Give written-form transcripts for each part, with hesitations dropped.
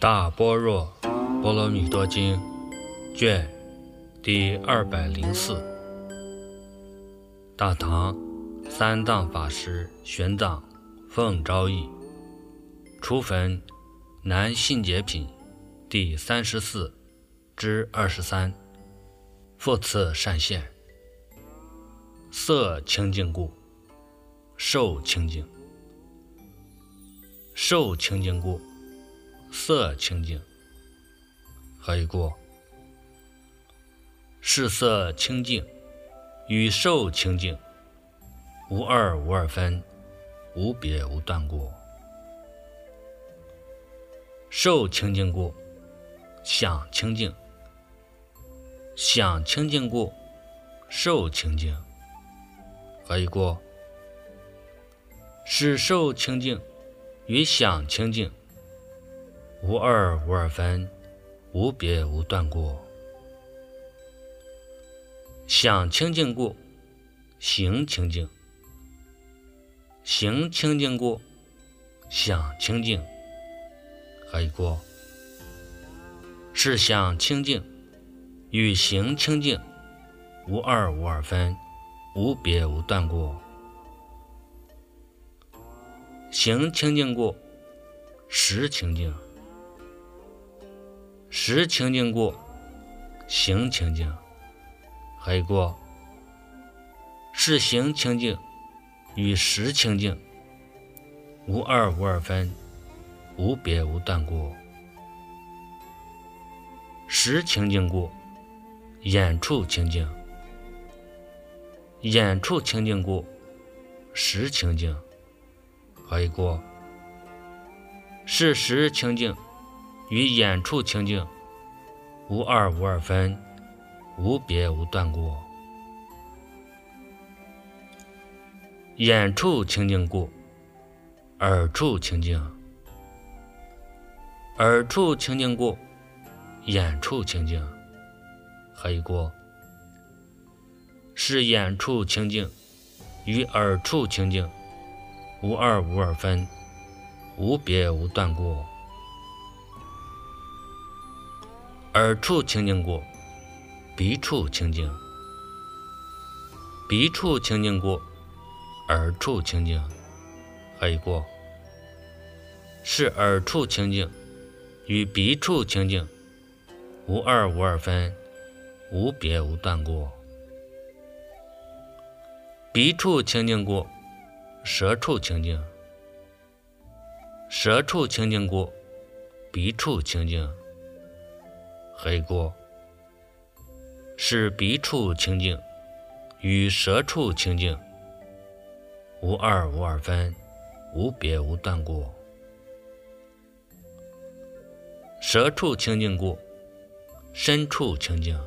大般若波罗蜜多经卷第204，大唐三藏法师玄奘奉诏译，初分南信解品第34之23，复次善现。色清净故，受清净；受清净故，色清净。何以故？是色清净与受清净无二无二分，无别无断过。受清净故，想清净；想清净故，受清净。何以故？是受清净与想清净无二无二分，无别无断过。想清净故，行清净；行清净故，想清净。何以故？是想清净与行清净无二无二分，无别无断过。行清净故，识清净；识清净故，行清净。何以故？是行清净与识清净无二无二分，无别无断过。识清净故，眼处清净；眼处清净故，识清净。何以故？是识清净与眼处清净无二无二分，无别无断过。眼处清净故，耳处清净；耳处清净故，眼处清净。何以故？是眼处清净与耳处清净无二无二分，无别无断过。耳处清净故，鼻处清净；鼻处清净故，耳处清净。何以故？是耳处清净与鼻处清净无二无二分，无别无断过。鼻处清净故，舌处清净；舌处清净故，鼻处清净。何以故？是鼻处清净与舌处清净无二无二分，无别无断过。舌处清净故，身处清净；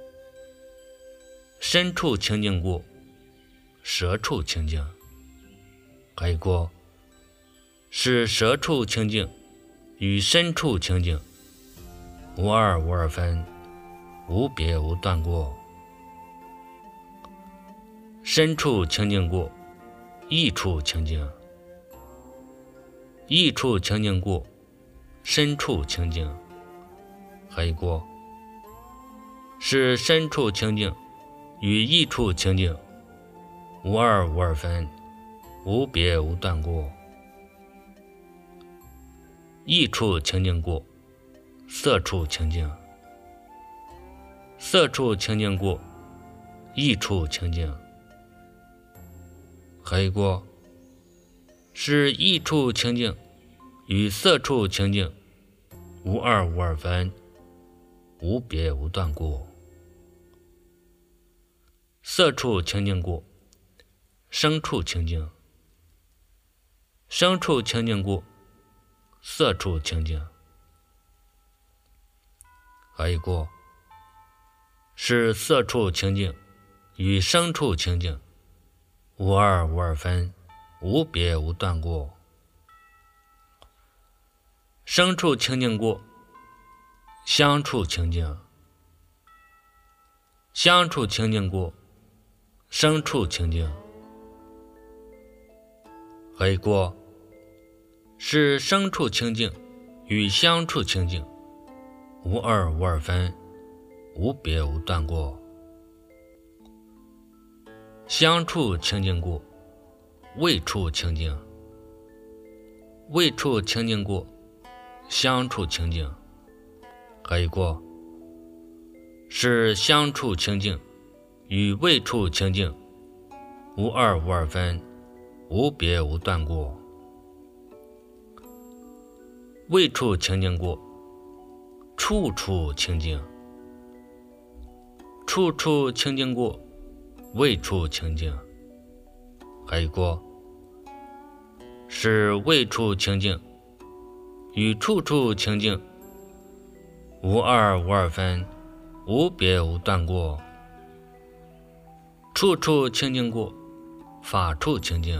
身处清净故，舌处清净。何以故？是舌处清净与身处清净无二无二分，无别无断过。身处清净故，意处清净；意处清净故，身处清净。何以故？是身处清净与意处清净无二无二分，无别无断过。意处清净故，色处清净；色处清净故，意处清净。何以故？是意处清净与色处清净无二无二分，无别无断过。色处清净故，声处清净；声处清净故，色处清净。何以故？是色处清净与声处清净无二无二分，无别无断过。声处清净故，香处清净；香处清净故，声处清净。何以故？是声处清净与相处清净，无二无二分，无别无断过。相处清净过，未处清净；未处清净过，相处清净。可以过，是相处清净与未处清净，无二无二分，无别无断过。未处清净过，处处清净；处处清净过，未处清净。可以过，是未处清净与处处清净，无二无二分，无别无断过。处处清净过，法处清净；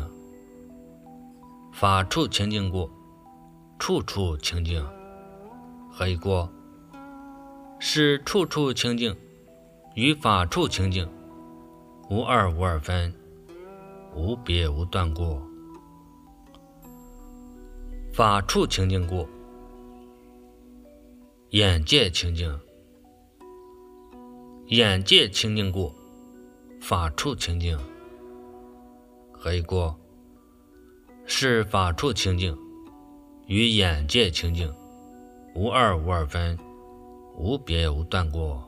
法处清净过，处处清净。可以过，是处处清净与法处清净，无二无二分，无别无断过。法处清净过，眼界清净；眼界清净过，法处清净。可以过，是法处清净与眼界清净，无二无二分，无别无断过。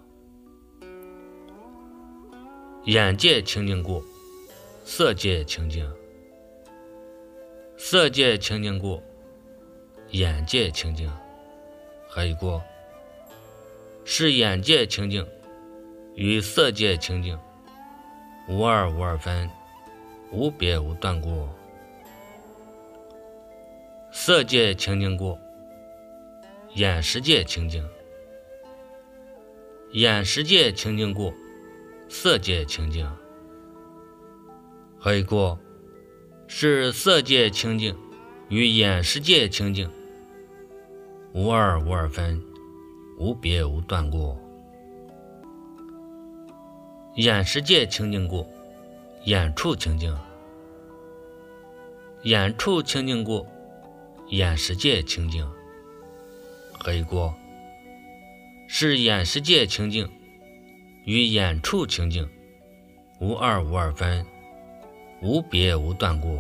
眼界清净过，色界清净；色界清净过，眼界清净。可以过，是眼界清净与色界清净，无二无二分，无别无断过。色界清净过，眼识界清净；眼识界清净过，色界清净。可以过，是色界清净与眼识界清净，无二无二分，无别无断过。眼识界清净过，眼处清净；眼处清净过，眼识界清净。可以过，是眼识界清净与眼处清净，无二无二分，无别无断过。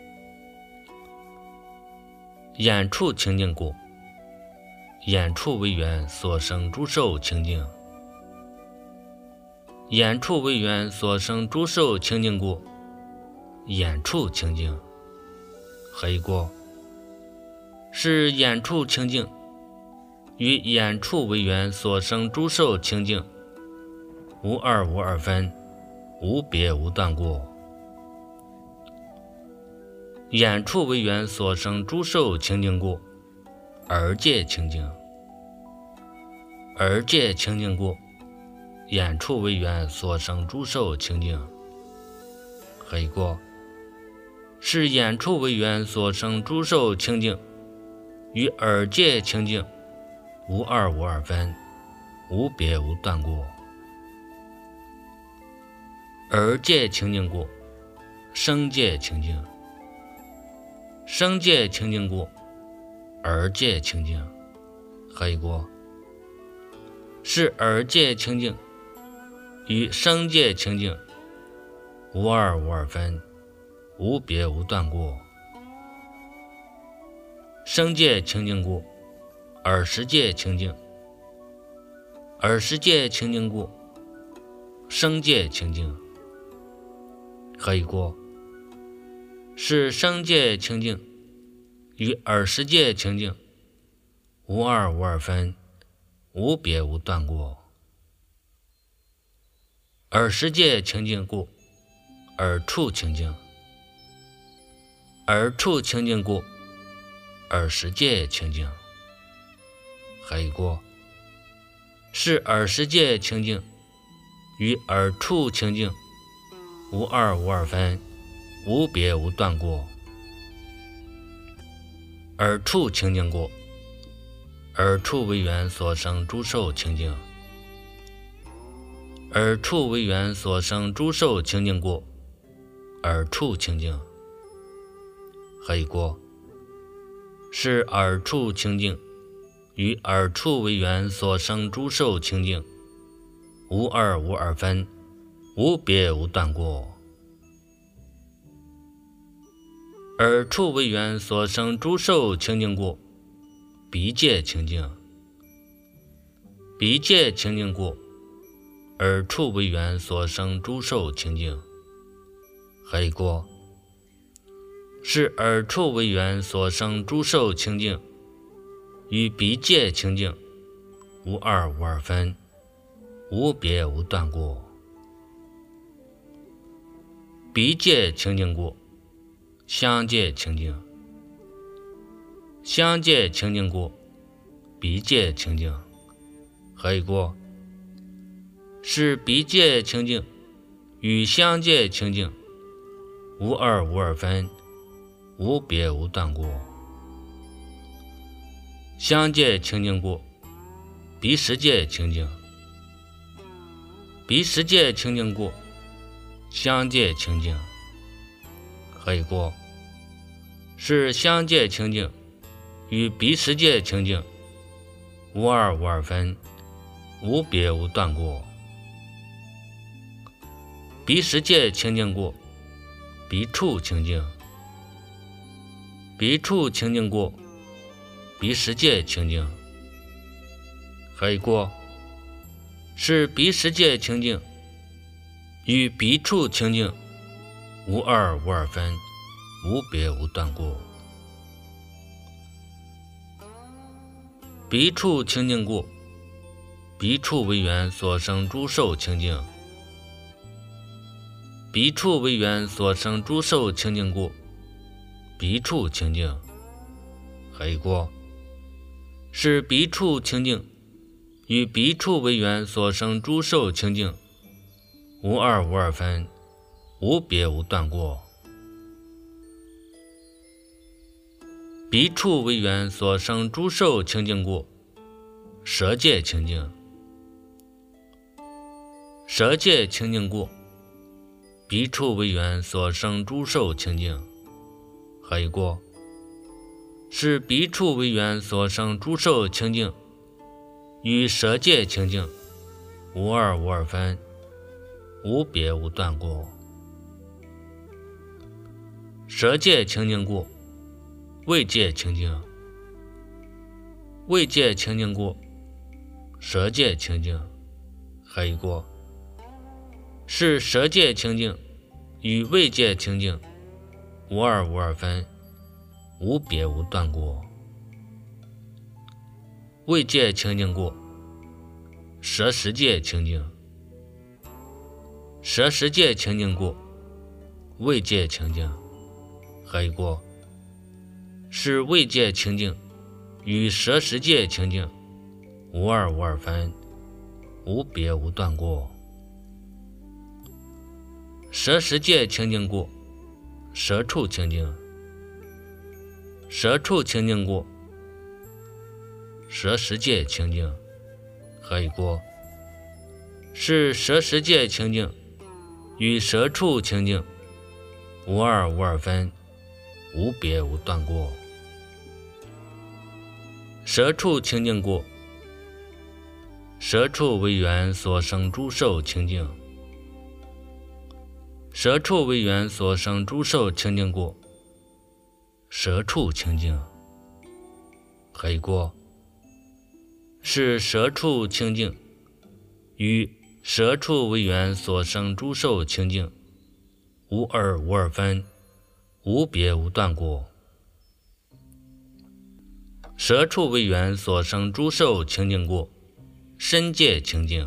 眼处清净过，眼处为缘所生诸受清净；眼处为缘所生诸受清净过，眼处清净。可以过，是眼处清净与眼处为缘所生诸受清净，无二无二分，无别无断过。眼处为缘所生诸受清净过，耳界清净；耳界清净过，眼处为缘所生诸受清净。可以过，是眼处为缘所生诸受清净与耳界清净，无二无二分，无别无断过。耳界清净过，声界清净；声界清净过，耳界清净。可以过，是耳界清净与声界清净，无二无二分，无别无断过。声界清净过，耳识界清净；耳识界清净过，声界清净。可以过，是声界清净与耳识界清净，无二无二分，无别无断过。耳识界清净过，耳处清净；耳处清净过，耳识界清净。可以过，是耳识界清净与耳处清净，无二无二分，无别无断过。耳处清净过，耳处为缘所生诸受清净；耳处为缘所生诸受清净过，耳处清净。可以过，是耳处清净与耳触为缘所生诸受清净，无二无二分，无别无断过。耳触为缘所生诸受清净故，鼻界清净；鼻界清净故，耳触为缘所生诸受清净。何以故？是耳触为缘所生诸受清净，与鼻界清净，无二无二分，无别无断过。鼻界清净故，香界清净；香界清净故，鼻界清净。何以故？是鼻界清净与香界清净，无二无二分，无别无断过。香界清净故，鼻识界清净；鼻识界清净故，香界清净。何以故？是香界清净与鼻识界清净，无二无二分，无别无断过。鼻识界清净故，鼻触清净；鼻触清净故，鼻识界清净。何以故？是鼻识界清净与鼻触清净，无二无二分，无别无断过。鼻触清净故，鼻触为缘所生诸受清净；鼻触为缘所生诸受清净故，鼻触清净。何以故？是鼻触清净与鼻触为缘所生诸受清净，无二无二分，无别无断过。鼻触为缘所生诸受清净故，舌界清净；舌界清净故，鼻触为缘所生诸受清净。何以故？是鼻触为缘所生诸受清净与舌界清净，无二无二分，无别无断过。舌界清净故，味界清净；味界清净故，舌界清净。何以故？是舌界清净与味界清净，无二无二分，无别无断过。味界清净故，舌识界清净；舌识界清净故，味界清净。何以故？是味界清净与舌识界清净，无二无二分，无别无断过。舌识界清净故，舌触清净；舌触清净故，舌识界清净。何以故？是舌识界清净与舌触清净，无二无二分，无别无断过。舌触清净故，舌触为缘所生诸受清净；舌触为缘所生诸受清净故，舌触清净。何以故？是舌触清净与舌触为缘所生诸受清净，无二无二分，无别无断过。舌触为缘所生诸受清净故，身界清净；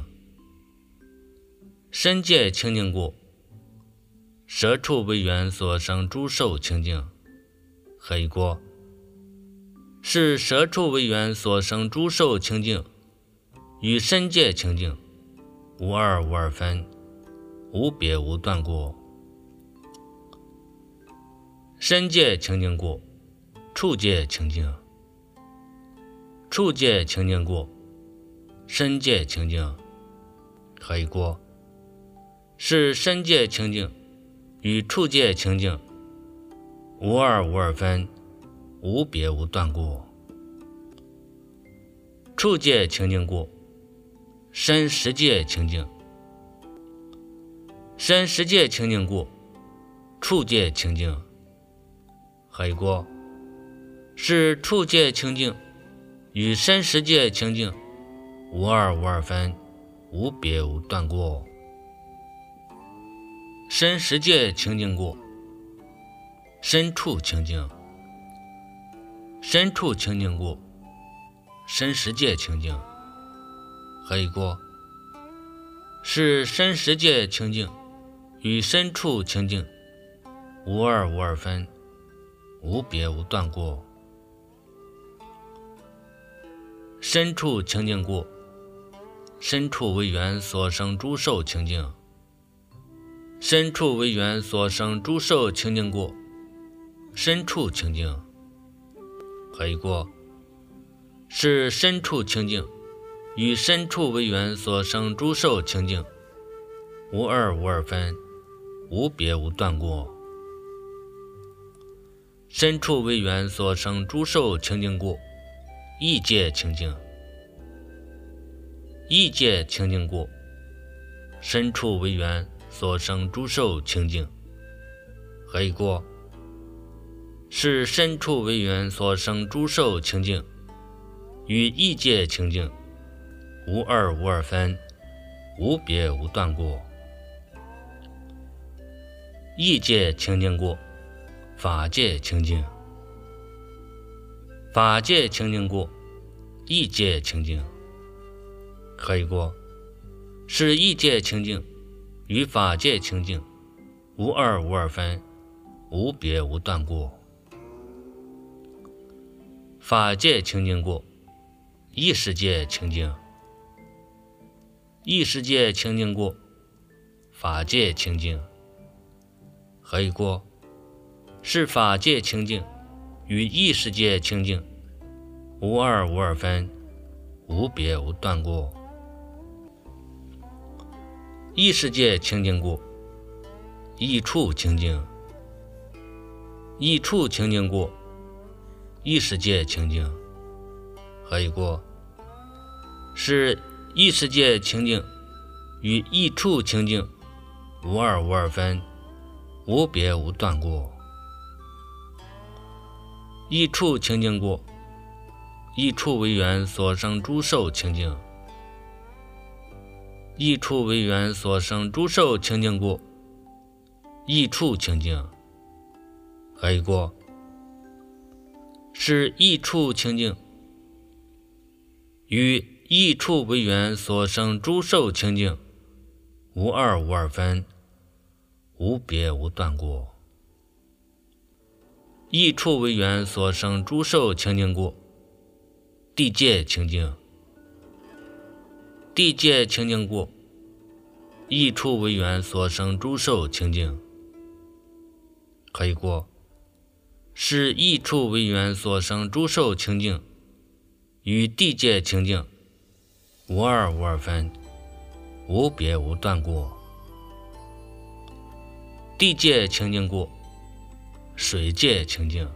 身界清净故，舌触为缘所生诸受清净。何以故？是舌触为缘所生诸受清净与身界清净，无二无二分，无别无断过。身界清净故，触界清净；触界清净故，身界清净。何以故？是身界清净与触界清净，无二无二分，无别无断过。 处界清净过，身十界清净。身十界清净过，处界清净。何以过？是处界清净与身十界清净无二无二分，无别无断过。身十界清净过，身处清净。身处清净过，身十界清净。何以过？是身十界清净与身处清净无二无二分，无别无断过。身处清净过，身处为缘所生诸受清净。身处为缘所生诸受清净过，身处清净。何以过？是身处清净与身处为缘所生诸受清净无二无二分，无别无断过。身处为缘所生诸受清净过，意界清净。意界清净过，身处为缘所生诸受清净。何以过？是身处为缘所生诸受清净与意界清净无二无二分，无别无断过。意界清净过，法界清净。法界清净过，意界清净。何以过？是意界清净与法界清净无二无二分，无别无断过。法界清净过，意识界清净。意识界清净过，法界清净。何以过？是法界清净与意识界清净无二无二分，无别无断过。意识界清净过，意处清净。意处清净过，意识界清净。何以过？是意识界清净与意处清净无二无二分，无别无断过。意处清净过，意处为缘所生诸受清净。意处为缘所生诸受清净过，意处清净。何以过？是意处清净与意处为缘所生诸受清净无二无二分，无别无断过。意处为缘所生诸受清净过，地界清净。地界清净过，意处为缘所生诸受清净。何以过？是意处为缘所生诸受清净与地界清净无二无二分，无别无断过。地界清净过，水界清净。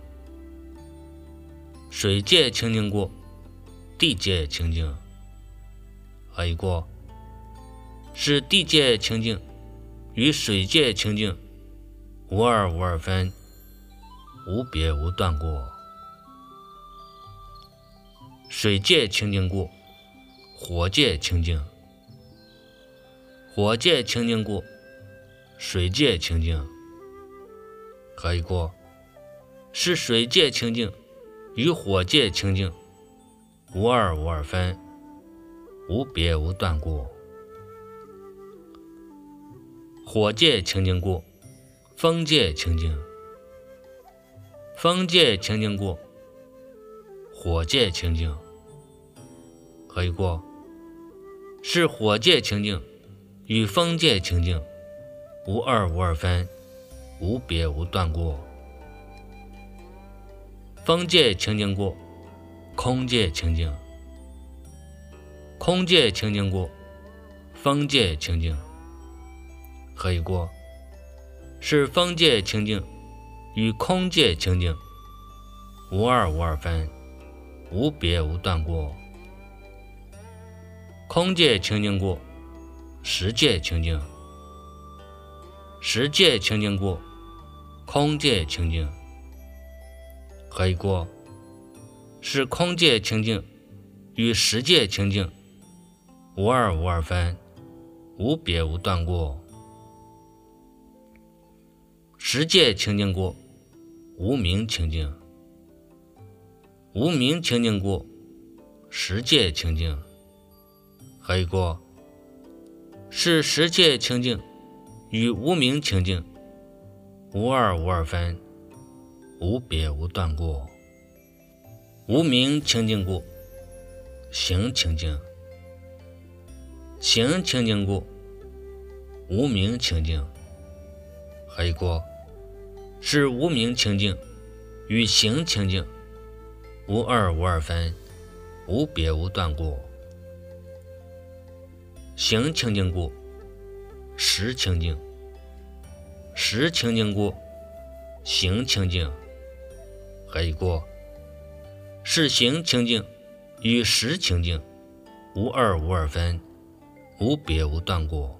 水界清净过，地界清净。何以过？是地界清净与水界清净无二无二分，无别无断过。水界清净过，火界清净。火界清净过，水界清净。何以过？是水界清净与火界清净无二无二分，无别无断过。火界清净过，风界清净。风界清净过，火界清净。何以过？是火界清净与风界清净无二无二分，无别无断过。风界清净过，空界清净。空界清净过，风界清净。何以过？是风界清净与空界清净无二无二分，无别无断过。 空界清净过，实界清净，实界清净过，空界清净。可以过是空界清净与实界清净无二无二分，无别无断过。实界清净过，无明清净，无明清净过，实界清净。可以过是实界清净与无明清净无二无二分，无别无断过。无明清净过，行清净，行清净过，无明清净。可以过是无明清净与行清净无二无二分，无别无断过。行清净过，实清净，实清净过，行清净。可以过是行清净与实清净无二无二分，无别无断过。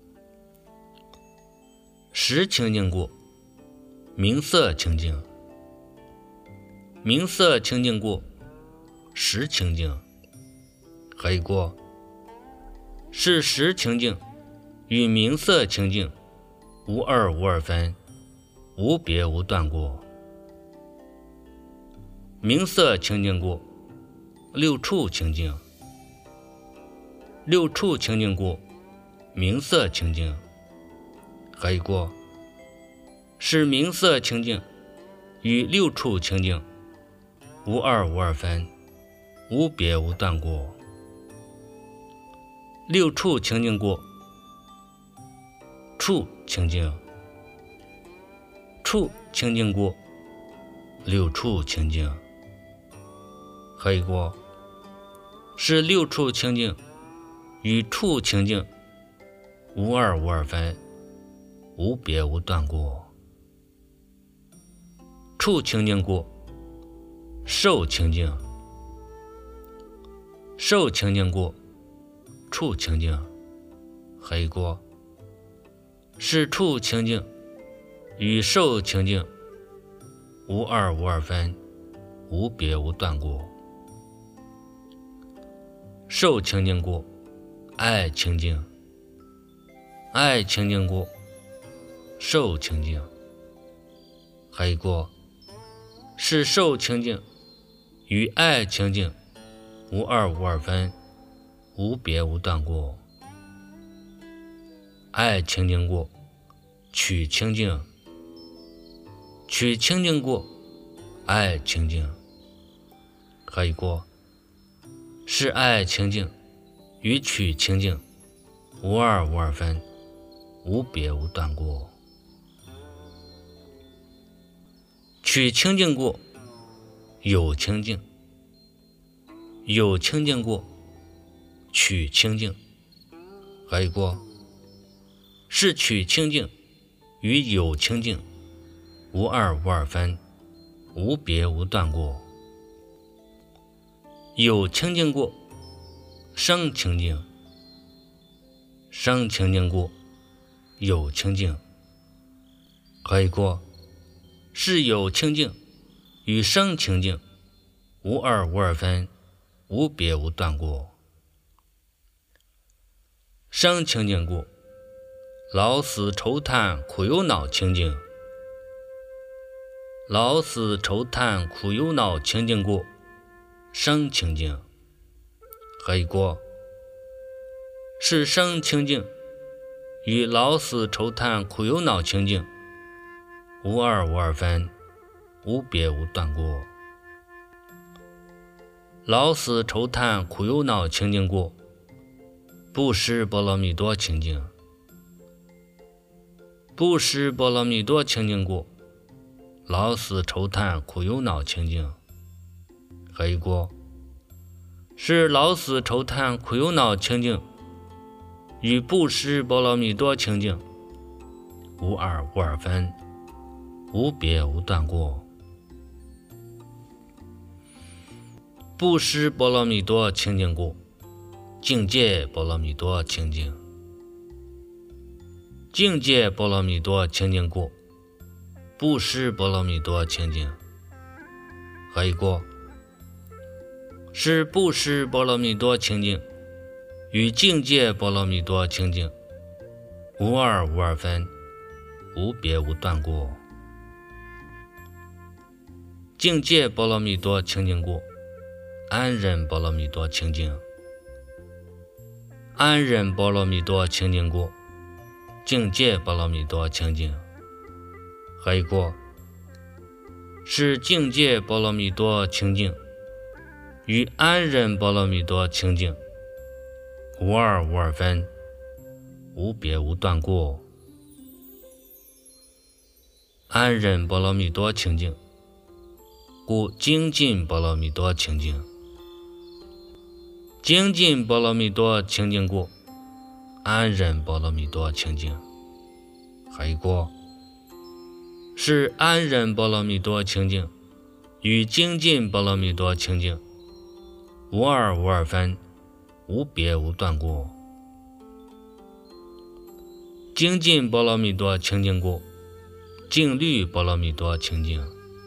实清净过，名色清净，名色清净过，实清净。可以过是实清净与名色清净无二无二分，无别无断过。名色清净过，六处清净，六处清净过，名色清净。可以过是名色清净与六处清净无二无二分，无别无断过。六处清净过，处清净，处清净过，六处清净。可以过是六处清净与处清净无二无二分，无别无断过。处清净过，受清净，受清净过，处清净。可以过是处清净与受清净无二无二分，无别无断过。受清净过，爱清净，爱清净过，受清净。可以过是受清净与爱清净无二无二分，无别无断过。爱清净过，取清净，取清净过，爱清净。可以过是爱清净与取清净无二无二分，无别无断过。取清净过，有清净，有清净过，取清净。可以过是取清净与有清净无二无二分，无别无断过。有清净过，生清净，生清净过，有清净。可以过是有清净与生清净无二无二分，无别无断过。生清净过，老死愁叹苦忧恼清净，老死愁叹苦忧恼清净过，生清净。可以过是生清净与老死愁叹苦忧恼清净无二无二分，无别无断过。老死愁叹苦忧恼清净过，布施波罗蜜多清净，布施波罗蜜多清净过，老死愁叹苦忧恼清净。可以过是老死愁叹苦忧恼清净与布施波罗蜜多清净无二无二分，无别无断过。布施波罗蜜多清净过， 境界波罗蜜多清净。境界波罗蜜多清净故，布施波罗蜜多清净。何以故？是布施波罗蜜多清净与境界波罗蜜多清净无二无二分，无别无断故。境界波罗蜜多清净故，安忍波罗蜜多清净。安忍波罗蜜多清净故，境界波罗蜜多清净。何以故？是境界波罗蜜多清净与安忍波罗蜜多清净无二无二分，无别无断故。安忍波罗蜜多清净故，精进波罗蜜多清净。精进波罗蜜多清净故，安忍波罗蜜多清净。何以故？是安忍波罗蜜多清净与精进波罗蜜多清净无二无二分，无别无断故。精进波罗蜜多清净故，净律波罗蜜多清净。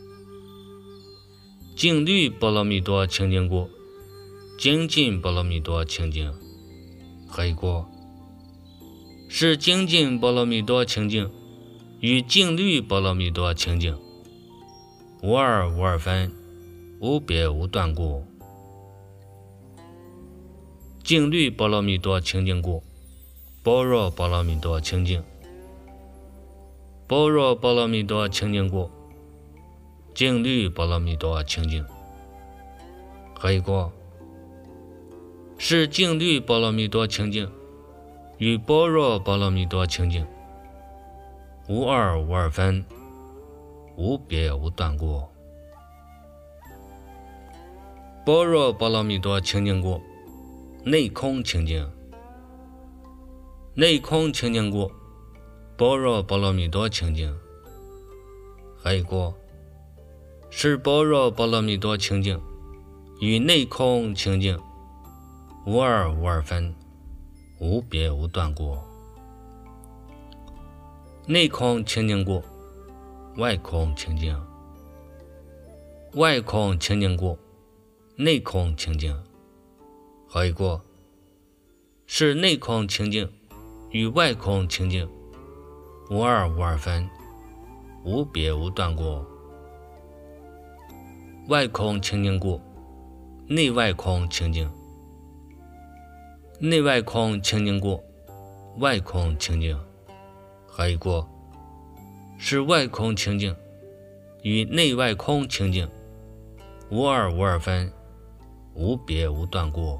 净律波罗蜜多清净故，精进波罗蜜多清净。何以故？是精进波罗蜜多清净与净律波罗蜜多清净无二无二分，无别无断故。净律波罗蜜多清净故，般若波罗蜜多清净。般若波罗蜜多清净故，净律波罗蜜多清净。何以故？是净律波罗蜜多清净与般若波罗蜜多清净无二无二分，无别无断故。般若波罗蜜多清净故，内空清净。内空清净故，般若波罗蜜多清净。何以故？是般若波罗蜜多清净与内空清净无二无二分，无别无断故。内空清净故，外空清净。外空清净故，内空清净。何以故？是内空清净与外空清净无二无二分，无别无断故。外空清净故，内外空清净。内外空清净故，外空清净。何以故？是外空清净与内外空清净无二无二分，无别无断故。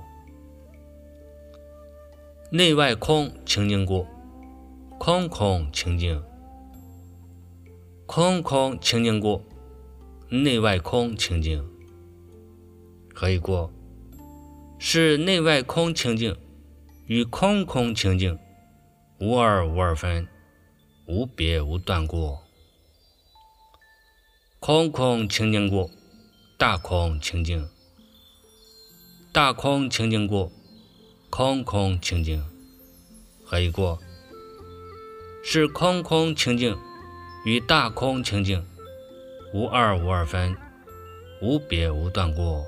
内外空清净故，空空清净。空空清净故，内外空清净。何以故？是内外空清净与空空清净无二无二分，无别无断故。空空清净故，大空清净。大空清净故，空空清净。何以故？是空空清净与大空清净无二无二分，无别无断故。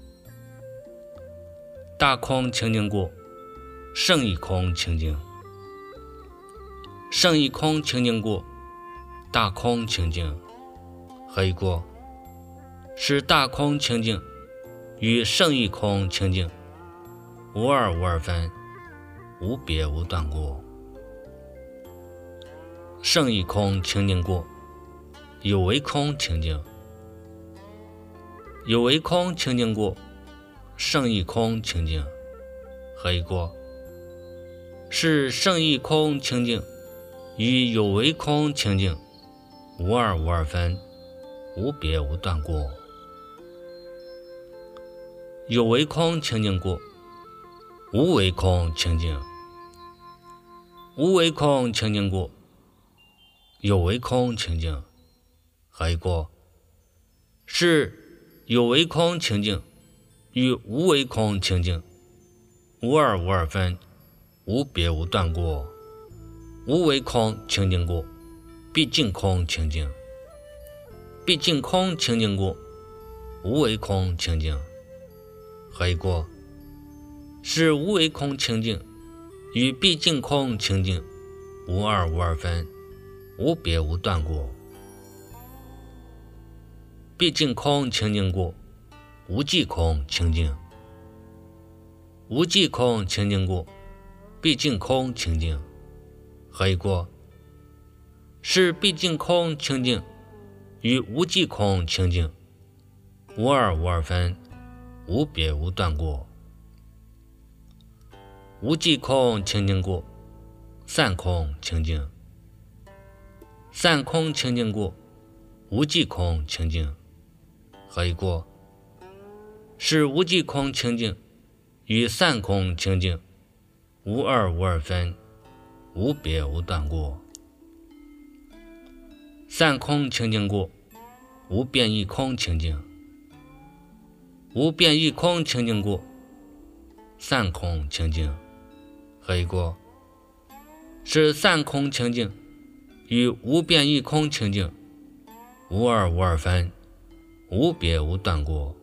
大空清净故，胜义空清净。胜义空清净故，大空清净。何以故？是大空清净与胜义空清净无二无二分，无别无断故。胜义空清净故，有为空清净。有为空清净故，胜义空清净。何以故？是胜义空清净与有为空清净无二无二分，无别无断故。有为空清净故，无为空清净。无为空清净故，有为空清净。何以故？是有为空清净与无为空清净无二无二分，无别无断过，无为空清净过，毕竟空清净，毕竟空清净过，无为空清净。何以过？是无为空清净与毕竟空清净无二无二分，无别无断过。毕竟空清净过，无际空清净，无际空清净过，毕竟空清净。何以过？是毕竟空清净与无际空清净无二无二分，无别无断过。无际空清净过，散空清净，散空清净过，无际空清净。何以过？是无际空清净与散空清净无二无二分，无别无断过。散空清净过，无变异空清净，无变异空清净过，散空清净。何以过？是散空清净与无变异空清净无二无二分，无别无断过。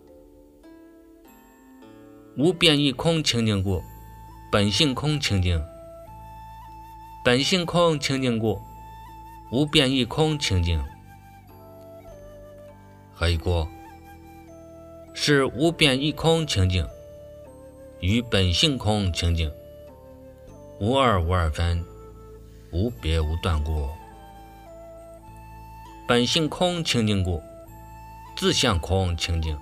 无变异空清净过，本性空清净，本性空清净过，无变异空清净。何以过？是无变异空清净与本性空清净无二无二分，无别无断过。本性空清净过，自相空清净，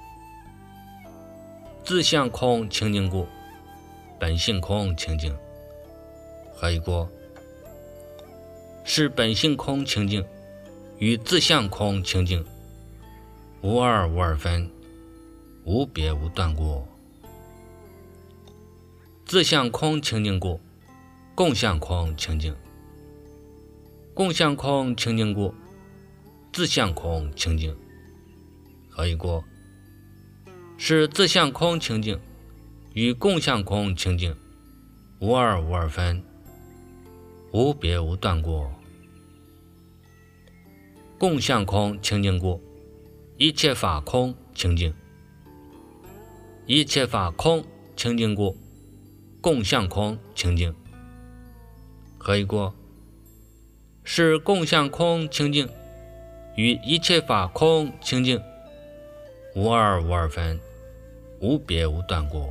自相空清净过，本性空清净。何以过？是本性空清净与自相空清净无二无二分，无别无断过。自相空清净过，共相空清净，共相空清净过，自相空清净。何以过？是自相空清净与共相空清净无二无二分，无别无断过。共相空清净过，一切法空清净，一切法空清净过，共相空清净。何以过？是共相空清净与一切法空清净无二无二分，无别无断过。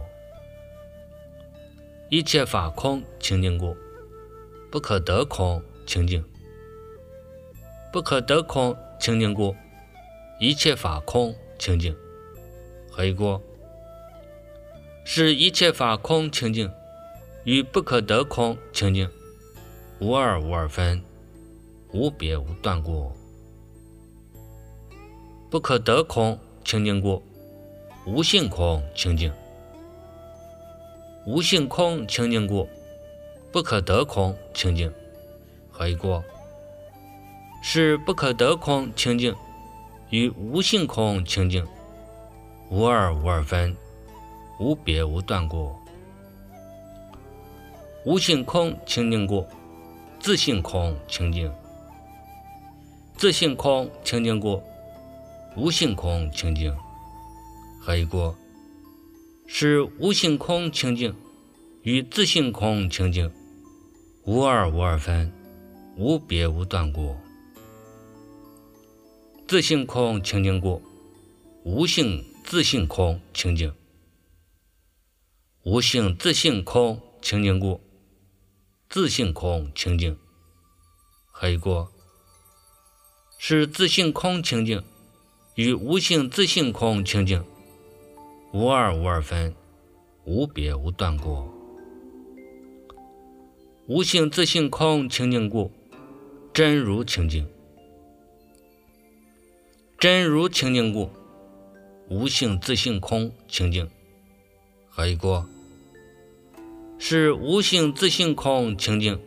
一切法空清净过，不可得空清净，不可得空清净过，一切法空清净。何以过？是一切法空清净与不可得空清净无二无二分，无别无断过。不可得空清净过，无性空清净，无性空清净过，不可得空清净。何以过？是不可得空清净与无性空清净无二无二分，无别无断过。无性空清净过，自性空清净，自性空清净过，无性空清净。何以过？是无性空清净与自性空清净无二无二分，无别无断过。自性空清净过，无性自性空清净，无性自性空清净过，自性空清净。何以过？是自性空清净与无性自性空清净无二无二分，无别无断过。无性自性空清净过，真如清净，真如清净过，无性自性空清净。何以过？是无性自性空清净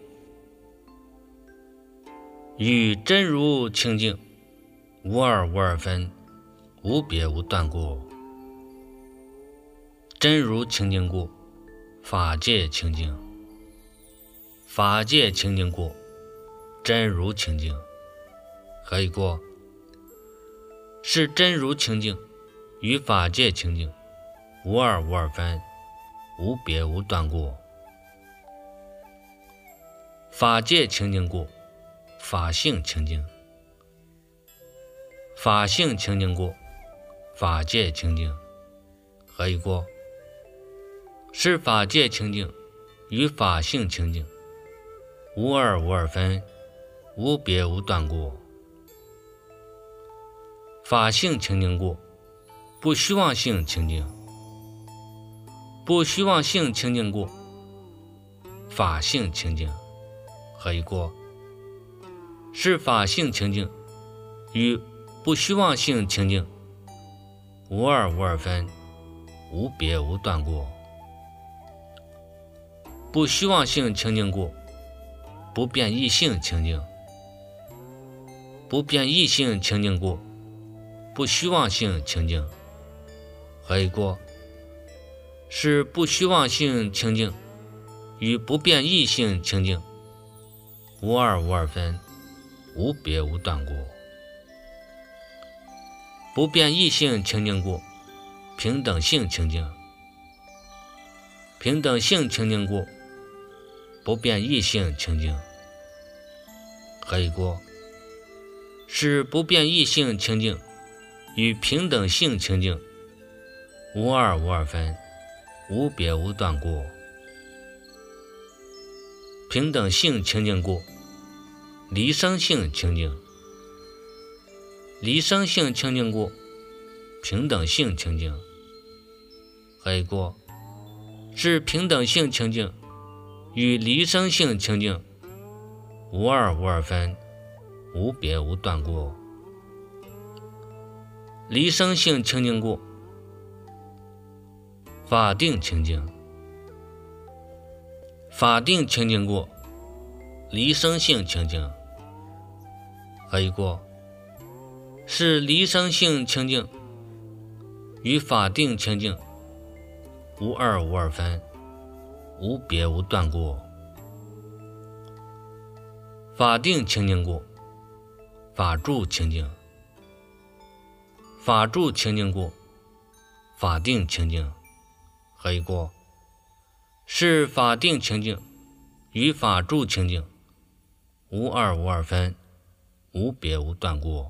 与真如清净无二无二分，无别无断过。真如清净过， 法界清净。法界清净故，真如清净。何以故？是真如清净与法界清净无二无二分，无别无断故。法界清净故，法性清净。法性清净故，法界清净。何以故？是法界清净与法性清净无二无二分，无别无断故。法性清净故，不虚妄性清净。不虚妄性清净故，法性清净。何以故？是法性清净与不虚妄性清净无二无二分，无别无断故。不虚妄性清净故，不变异性清净。不变异性清净故，不虚妄性清净。何以故？是不虚妄性清净与不变异性清净无二无二分，无别无断故。不变异性清净故，平等性清净。平等性清净故，不变异性清净。何以故？是不变异性清净与平等性清净无二无二分，无别无断故。平等性清净故，离生性清净。离生性清净故，平等性清净。何以故？是平等性清净与离生性清净无二无二分，无别无断故。离生性清净故，法定清净。法定清净故，离生性清净。何以故？是离生性清净与法定清净无二无二分，无别无断故。法定清净故，法住清净。法住清净故，法定清净。何以故？是法定清净与法住清净无二无二分，无别无断故。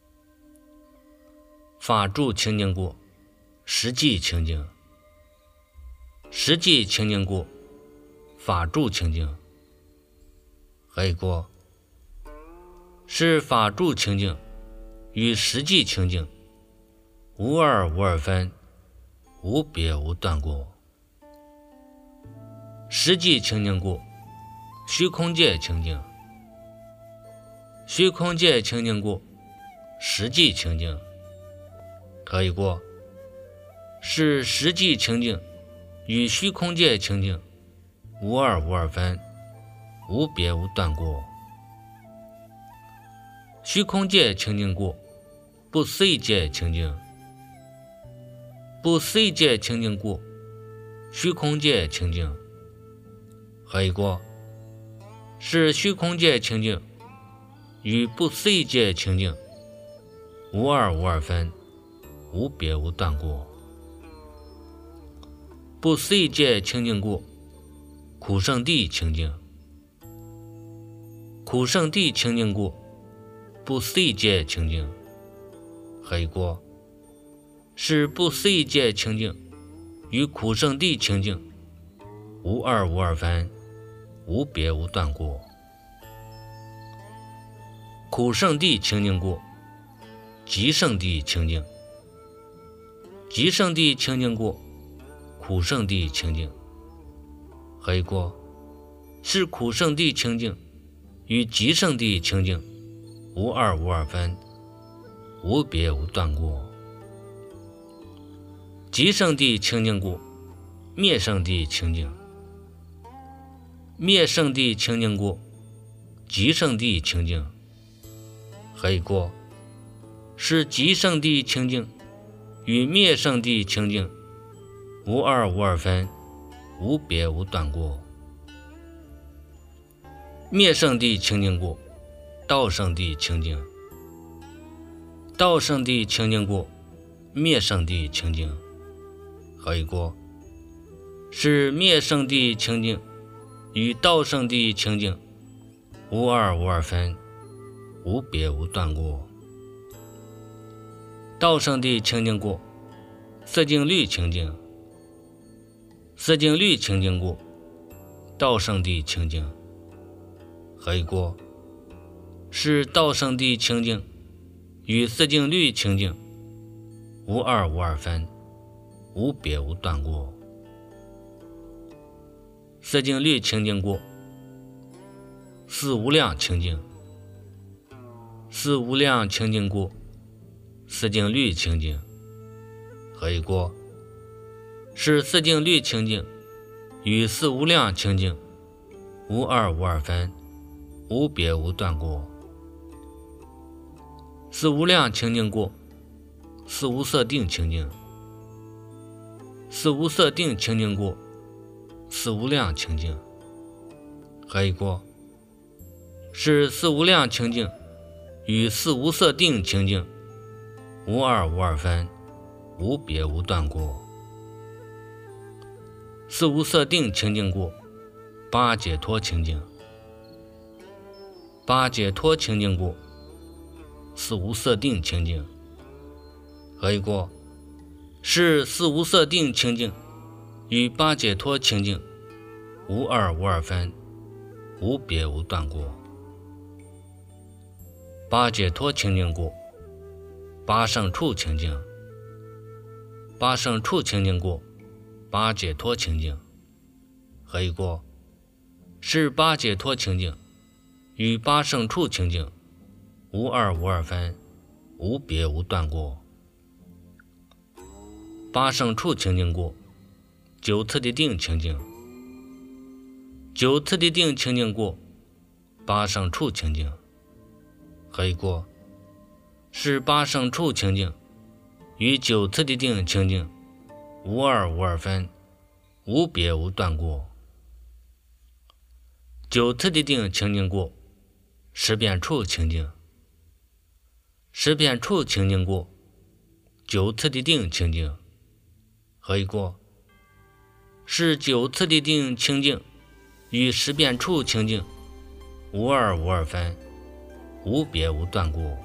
法住清净故，实际清净。实际清净故，法住清净。何以故？是法住清净与实际清净无二无二分，无别无断故。实际清净故，虚空界清净。虚空界清净故，实际清净。何以故？是实际清净与虚空界清净无二无二分，无别无断故。虚空界清净故，不思议界清净。不思议界清净故，虚空界清净。何以故？是虚空界清净与不思议界清净无二无二分，无别无断故。不思议界清净故，苦圣地清净。苦圣地清净故，不思议界清净。何以故？是不思议界清净与苦圣地清净无二无二分，无别无断故。苦圣地清净故，极圣地清净。极圣地清净故，苦圣地清净。何以故？是苦圣地清净与极圣地清净无二无二分，无别无断故。极圣地清净故，灭圣地清净。灭圣地清净故，极圣地清净。何以故？是极圣地清净与灭圣地清净无二无二分， 无别无断过。灭生地清净过，道生地清净。道生地清净过，灭生地清净。何以过？是灭生地清净与道生地清净无二无二分，无别无断过。道生地清净过，色境律清净。色境律清净过，道生地清净。何以过？是道生地清净与色境律清净无二无二分，无别无断过。色境律清净过，四无量清净。四无量清净过，色境律清净。何以过？是色境律清净与四无量清净无二无二分，无别无断过。四无量清净过，四无色定清净。四无色定清净过，四无量清净。何以过？是四无量清净与四无色定清净无二无二分，无别无断过。四无色定清净过，八解脱清净。八解脱清净过，四无色定清净。何以过？是四无色定清净与八解脱清净无二无二分，无别无断过。八解脱清净过，八胜处清净。八胜处清净过，八解脱清净。何以过？是八解脱清净与八胜处清净无二无二分，无别无断过。八胜处清净过，九次第定清净。九次第定清净过，八胜处清净。何以过？是八胜处清净与九次第定清净无二无二分，无别无断过。九次第定清净过，识遍处清净。识遍处清净过，九次第定清净。何以过？是九次第定清净与识遍处清净无二无二分，无别无断过。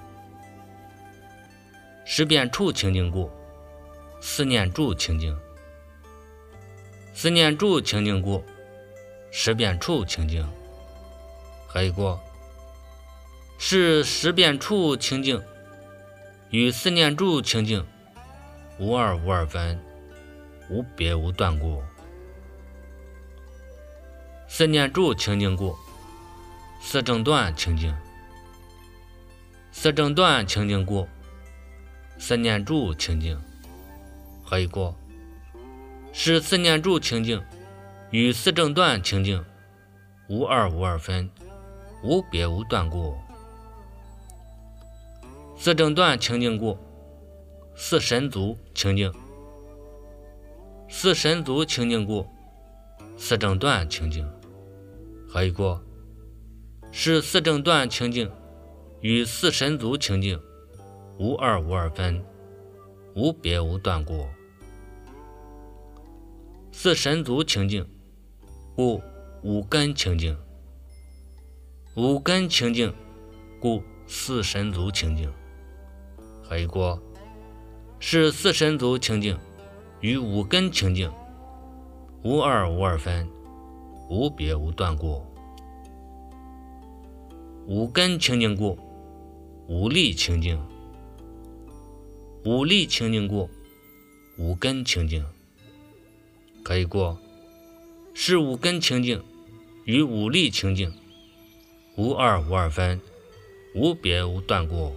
识遍处清净过，思念住清净。思念住清净过，识遍处清净。何以过？是识遍处清净与思念住清净无二无二分，无别无断过。思念住清净过，思正断清净。思正断清净过，思念住清净。何以过？是思念住清净与思正断清净无二无二分，无别无断过。思正断清净过，思神足清净。思神足清净过，思正断清净。何以过？是思正断清净与思神足清净无二无二分，无别无断过。思神足清净故五根清净。五根清净故思神足清净。何以过？是思神足清净与五根清净无二无二分，无别无断过。五根清净过，五力清净。五力清净过，五根清净。何以过？是五根清净与五力清净无二无二分，无别无断过。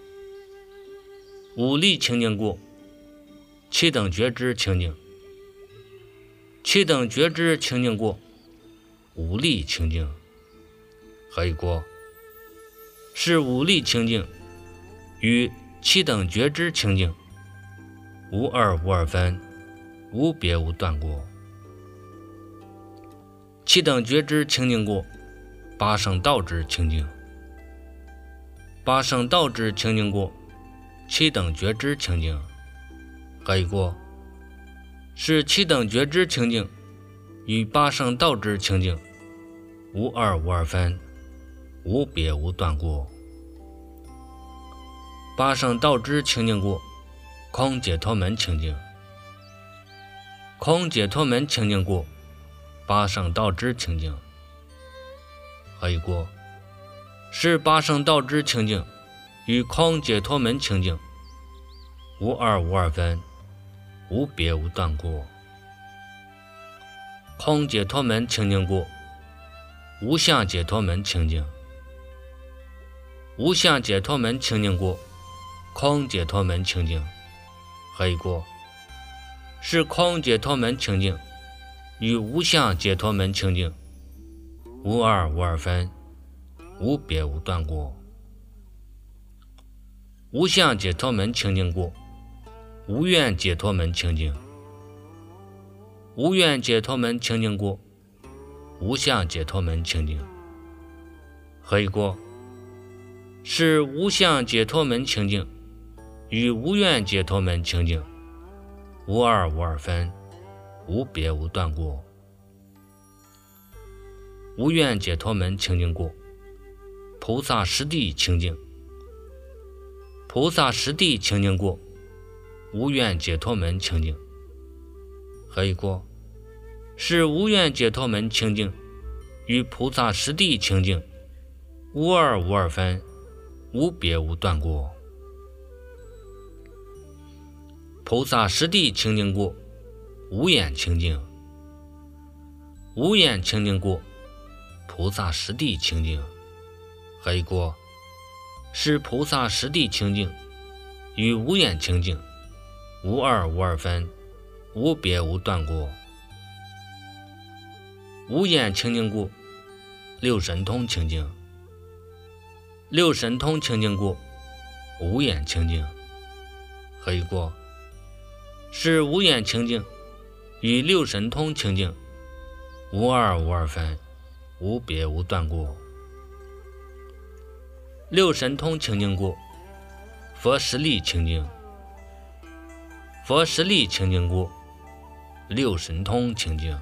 五力清净过，七等觉知清净。七等觉知清净过，五力清净。何以过？是五力清净与七等觉知清净无二无二分，无别无断过。 七等觉知清净过，八圣道之清净。八圣道之清净过，七等觉知清净。何以过？是七等觉知清净与八圣道之清净无二无二分，无别无断过。八圣道之清净过，空解脱门清净。空解脱门清净过，八圣道之清净。何以过？是八圣道之清净与空解脱门清净无二无二分，无别无断过。空解脱门清净过，无相解脱门清净。无相解脱门清净过，空解脱门清净。何以过？是空解脱门清净与无相解脱门清净无二无二分，无别无断过。无相解脱门清净过，无愿解脱门清净。无愿解脱门清净过，无相解脱门清净。何以过？是无相解脱门清净与无愿解脱门清净无二无二分，无别无断过。无愿解脱门清净过，菩萨实地清净。菩萨实地清净过，无愿解脱门清净。何以过？是无愿解脱门清净与菩萨实地清净无二无二分，无别无断过。菩萨实地清净过，无眼清净。无眼清净过，菩萨实地清净。何以过？是菩萨实地清净与无眼清净无二无二分，无别无断过。无眼清净过，六神通清净。六神通清净过，无眼清净。何以过？是无眼清净与六神通清净无二无二分，无别无断过。六神通清净过，佛实力清净。佛实力清净过，六神通清净。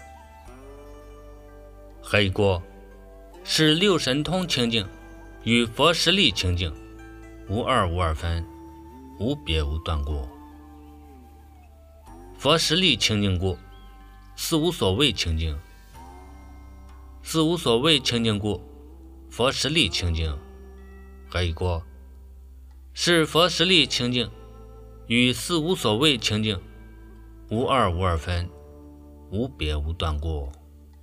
何以过？是六神通清净与佛实力清净无二无二分，无别无断过。佛实力清净过，四无所谓清净。四无所谓清净过，佛实力清净。何以过？是佛实力清净与四无所谓清净无二无二分，无别无断过。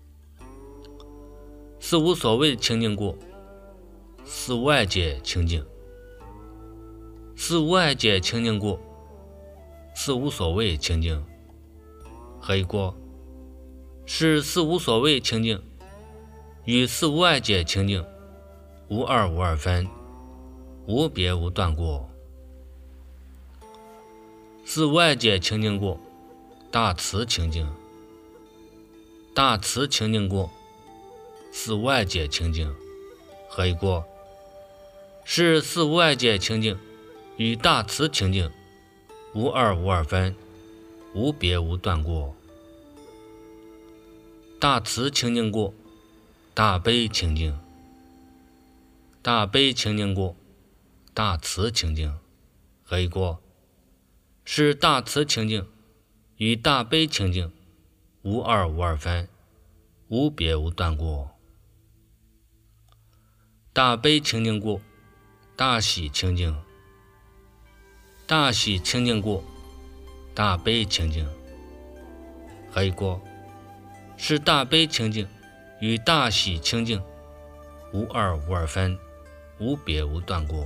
四无所谓清净过，四无碍界清净。四无碍界清净过，四无所谓清净。何以过？是四无所谓清净与四无碍界清净无二无二分，无别无断过。四无碍界清净过，大慈清净。大慈清净过，四无碍界清净。何以过？是四无碍界清净与大慈清净无二无二分，无别无断过。大慈清净过，大悲清净。大悲清净过，大慈清净。何以过？是大慈清净与大悲清净无二无二分，无别无断过。大悲清净过，大喜清净。大喜清净过，大悲清净。何以过？是大悲清净与大喜清净无二无二分，无别无断过。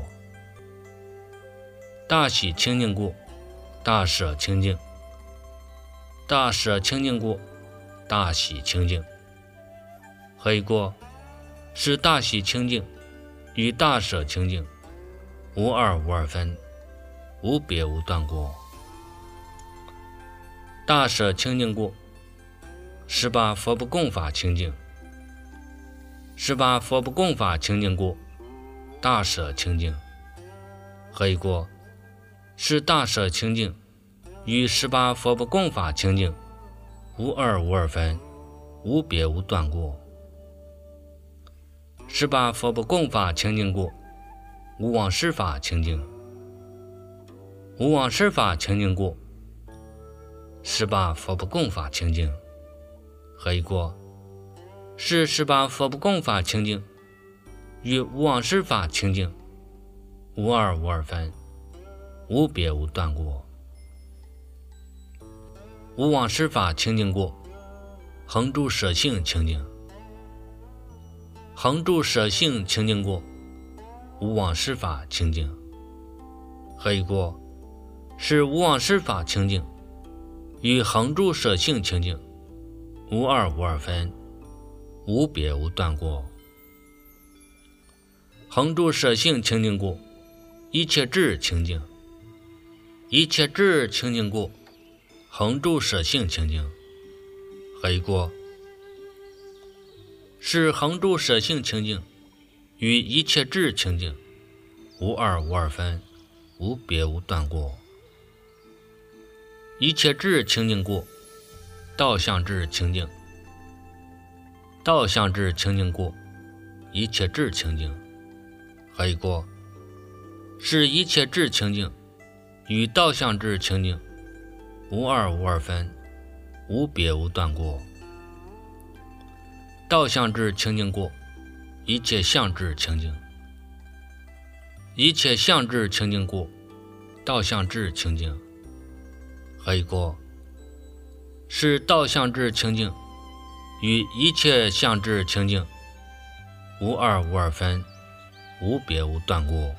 大喜清净过，大舍清净。大舍清净过，大喜清净。何以过？是大喜清净与大舍清净无二无二分，无别无断过。大舍清净过，18佛不共法清净。 18佛不共法清净过，大舍清净。何以过？是大舍清净与18佛不共法清净无二无二分，无别无断过。18佛不共法清净过，无往事法清净。无往事法清净过，18佛不共法清净。何以过？是18佛不共法清净与无往事法清净无二无二分，无别无断过。无往事法清净过，恒住舍性清净。恒住舍性清净过，无往事法清净。何以过？是无往事法清净与恒住舍性清净无二无二分，无别无断过。恒住舍性清净过，一切智清净。一切智清净过，恒住舍性清净。何以过？是恒住舍性清净与一切智清净无二无二分，无别无断过。一切智清净过，道相智清净。道相智清净过，一切智清净。何以过？是一切智清净与道相智清净无二无二分，无别无断过。道相智清净过，一切相智清净。一切相智清净过，道相智清净。何以过？是道相智清净与一切相智清净无二无二分，无别无断过。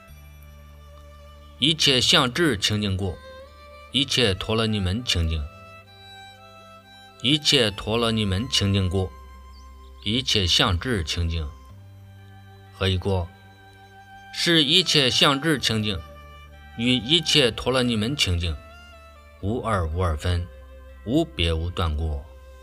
一切相智清净过，一切陀罗尼门清净。一切陀罗尼门清净过，一切相智清净。何以过？是一切相智清净与一切陀罗尼门清净无二无二分，无别无断过。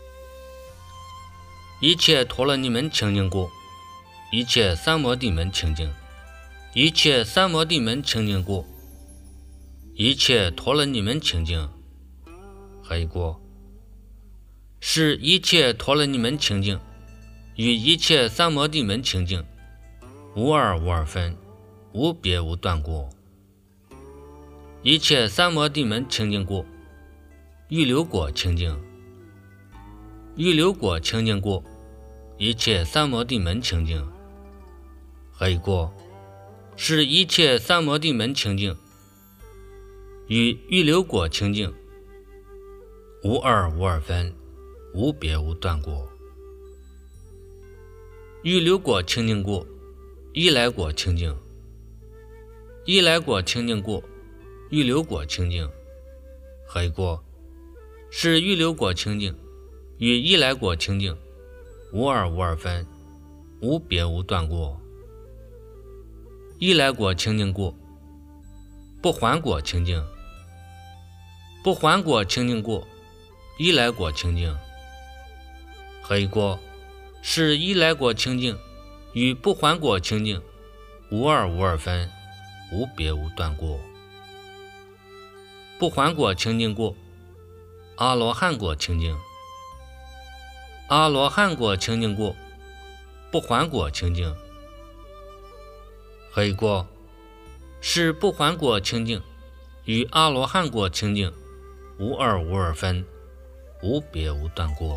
一切陀罗尼门清净过，一切三摩地门清净。一切三摩地门清净过，一切陀罗尼门清净。何以过？是一切陀罗尼门清净与一切三摩地门清净无二无二分，无别无断过。一切三摩地门清净过，预流果清净。预流果清净过，一切三摩地门清净。何以过？是一切三摩地门清净与预流果清净无二无二分，无别无断过。预流果清净过，依来果清净。依来果清净过，预流果清净。何以过？是预流果清净与依来果清净无二无二分，无别无断过。依来果清净过，不还果清净。不还果清净过，依来果清净。何以过？是依来果清净与不还果清净无二无二分，无别无断过。不还果清净过，阿罗汉果清净。阿罗汉果清净过，不还果清净。何以过？是不还果清净与阿罗汉果清净无二无二分，无别无断过。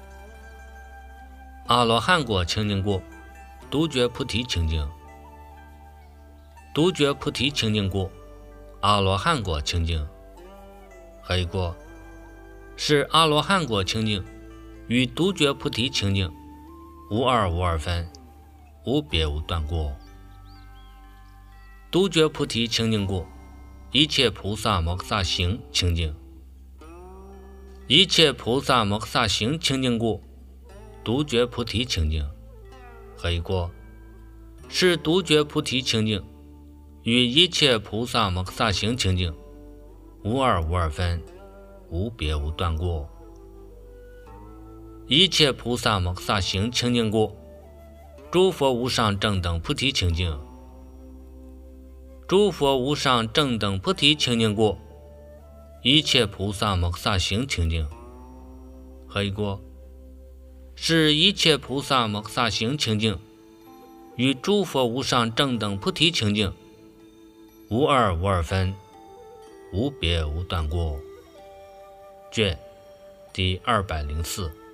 阿罗汉果清净过，独觉菩提清净。独觉菩提清净过，阿罗汉果清净。何以过？是阿罗汉果清净与独觉菩提清净无二无二分，无别无断过。独觉菩提清净过，一切菩萨摩诃萨行清净。一切菩萨摩诃萨行清净过，独觉菩提清净。何以过？是独觉菩提清净与一切菩萨摩诃萨行清净无二无二分，无别无断过。一切菩萨摩诃萨行清净过， 诸佛无上正等菩提清净，诸佛无上正等菩提清净过，一切菩萨摩诃萨行清净。何以故？是一切菩萨摩诃萨行清净，与诸佛无上正等菩提清净，无二无二分，无别无断过。卷第204。